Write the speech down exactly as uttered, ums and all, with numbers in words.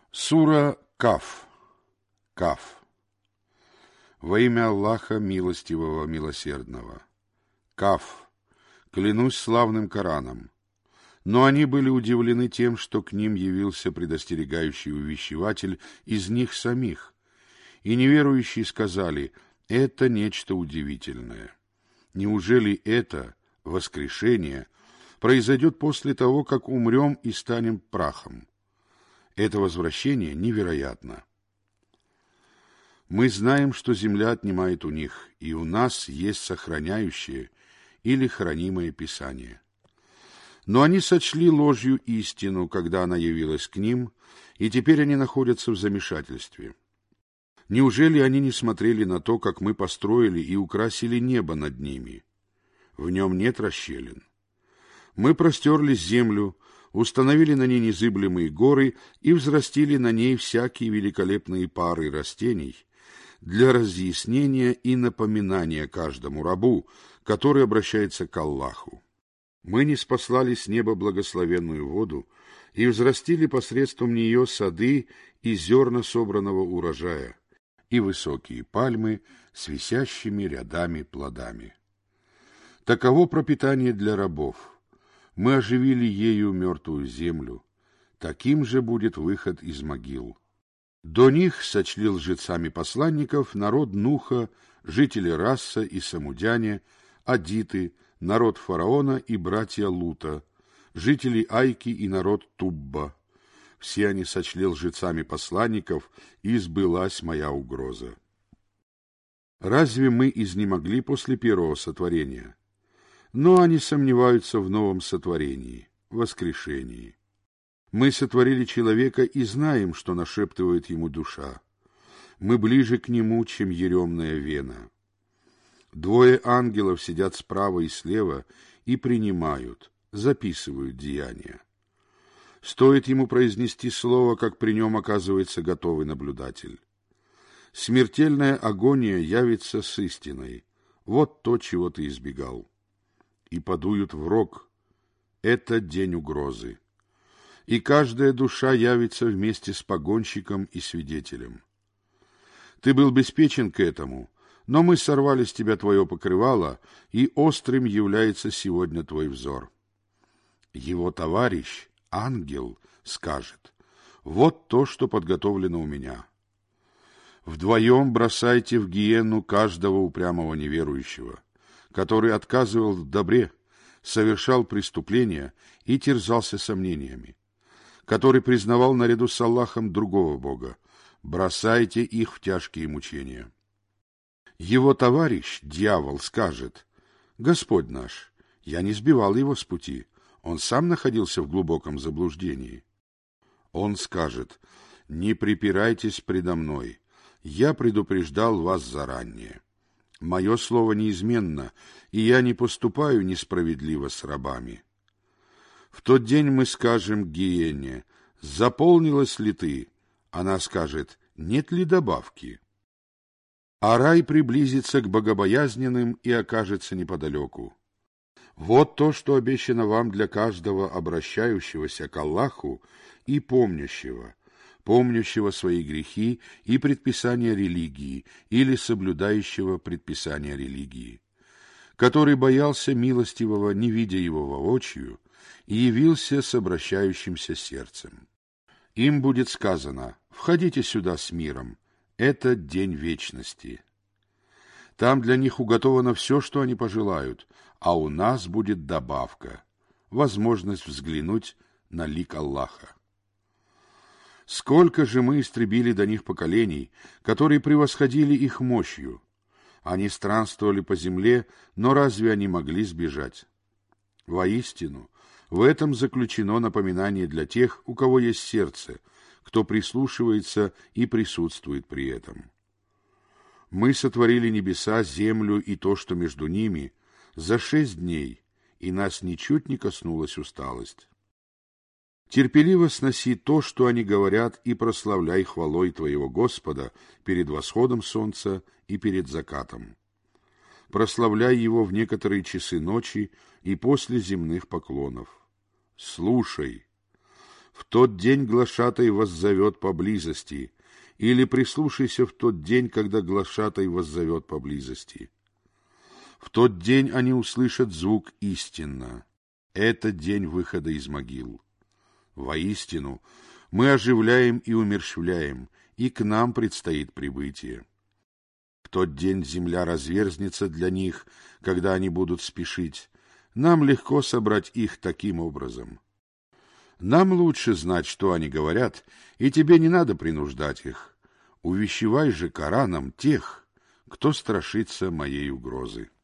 Сура Каф. Каф. Во имя Аллаха Милостивого Милосердного. Каф. Клянусь славным Кораном. Но они были удивлены тем, что к ним явился предостерегающий увещеватель из них самих. И неверующие сказали: это нечто удивительное. Неужели это, воскрешение, произойдет после того, как умрем и станем прахом? Это возвращение невероятно. Мы знаем, что земля отнимает у них, и у нас есть сохраняющее или хранимое Писание. Но они сочли ложью истину, когда она явилась к ним, и теперь они находятся в замешательстве. Неужели они не смотрели на то, как мы построили и украсили небо над ними? В нем нет расщелин. Мы простерли землю, установили на ней незыблемые горы и взрастили на ней всякие великолепные пары растений для разъяснения и напоминания каждому рабу, который обращается к Аллаху. Мы ниспослали с неба благословенную воду и взрастили посредством нее сады и зерна собранного урожая, и высокие пальмы с висящими рядами плодами. Таково пропитание для рабов. Мы оживили ею мертвую землю. Таким же будет выход из могил. До них сочли лжецами посланников народ Нуха, жители Расса и Самудяне, Адиты, народ фараона и братья Лута, жители Айки и народ Тубба. Все они сочли лжецами посланников, и сбылась моя угроза. Разве мы изнемогли после первого сотворения? Но они сомневаются в новом сотворении, воскрешении. Мы сотворили человека и знаем, что нашептывает ему душа. Мы ближе к нему, чем еремная вена. Двое ангелов сидят справа и слева и принимают, записывают деяния. Стоит ему произнести слово, как при нем оказывается готовый наблюдатель. Смертельная агония явится с истиной. Вот то, чего ты избегал. И подуют в рог. Это день угрозы. И каждая душа явится вместе с погонщиком и свидетелем. Ты был беспечен к этому, но мы сорвали с тебя твое покрывало, и острым является сегодня твой взор. Его товарищ, ангел, скажет: вот то, что подготовлено у меня. Вдвоем бросайте в гиенну каждого упрямого неверующего, который отказывал в добре, совершал преступления и терзался сомнениями, который признавал наряду с Аллахом другого Бога. Бросайте их в тяжкие мучения. Его товарищ, дьявол, скажет: Господь наш, я не сбивал его с пути, он сам находился в глубоком заблуждении. Он скажет: не припирайтесь предо мной, я предупреждал вас заранее. Мое слово неизменно, и я не поступаю несправедливо с рабами. В тот день мы скажем гиене: заполнилась ли ты? Она скажет: нет ли добавки? А рай приблизится к богобоязненным и окажется неподалеку. Вот то, что обещано вам для каждого обращающегося к Аллаху и помнящего, помнящего свои грехи и предписания религии или соблюдающего предписания религии, который боялся милостивого, не видя его воочию, и явился с обращающимся сердцем. Им будет сказано: входите сюда с миром, это день вечности. Там для них уготовано все, что они пожелают, а у нас будет добавка, возможность взглянуть на лик Аллаха. Сколько же мы истребили до них поколений, которые превосходили их мощью. Они странствовали по земле, но разве они могли сбежать? Воистину, в этом заключено напоминание для тех, у кого есть сердце, кто прислушивается и присутствует при этом. Мы сотворили небеса, землю и то, что между ними, за шесть дней, и нас ничуть не коснулась усталость. Терпеливо сноси то, что они говорят, и прославляй хвалой твоего Господа перед восходом солнца и перед закатом. Прославляй его в некоторые часы ночи и после земных поклонов. Слушай, В тот день глашатай воззовет поблизости, или прислушайся в тот день, когда глашатай воззовет поблизости. В тот день они услышат звук истинно. Это день выхода из могил. Воистину, мы оживляем и умерщвляем, и к нам предстоит прибытие. В тот день земля разверзнется для них, когда они будут спешить. Нам легко собрать их таким образом. Нам лучше знать, что они говорят, и тебе не надо принуждать их. Увещевай же Кораном тех, кто страшится моей угрозы.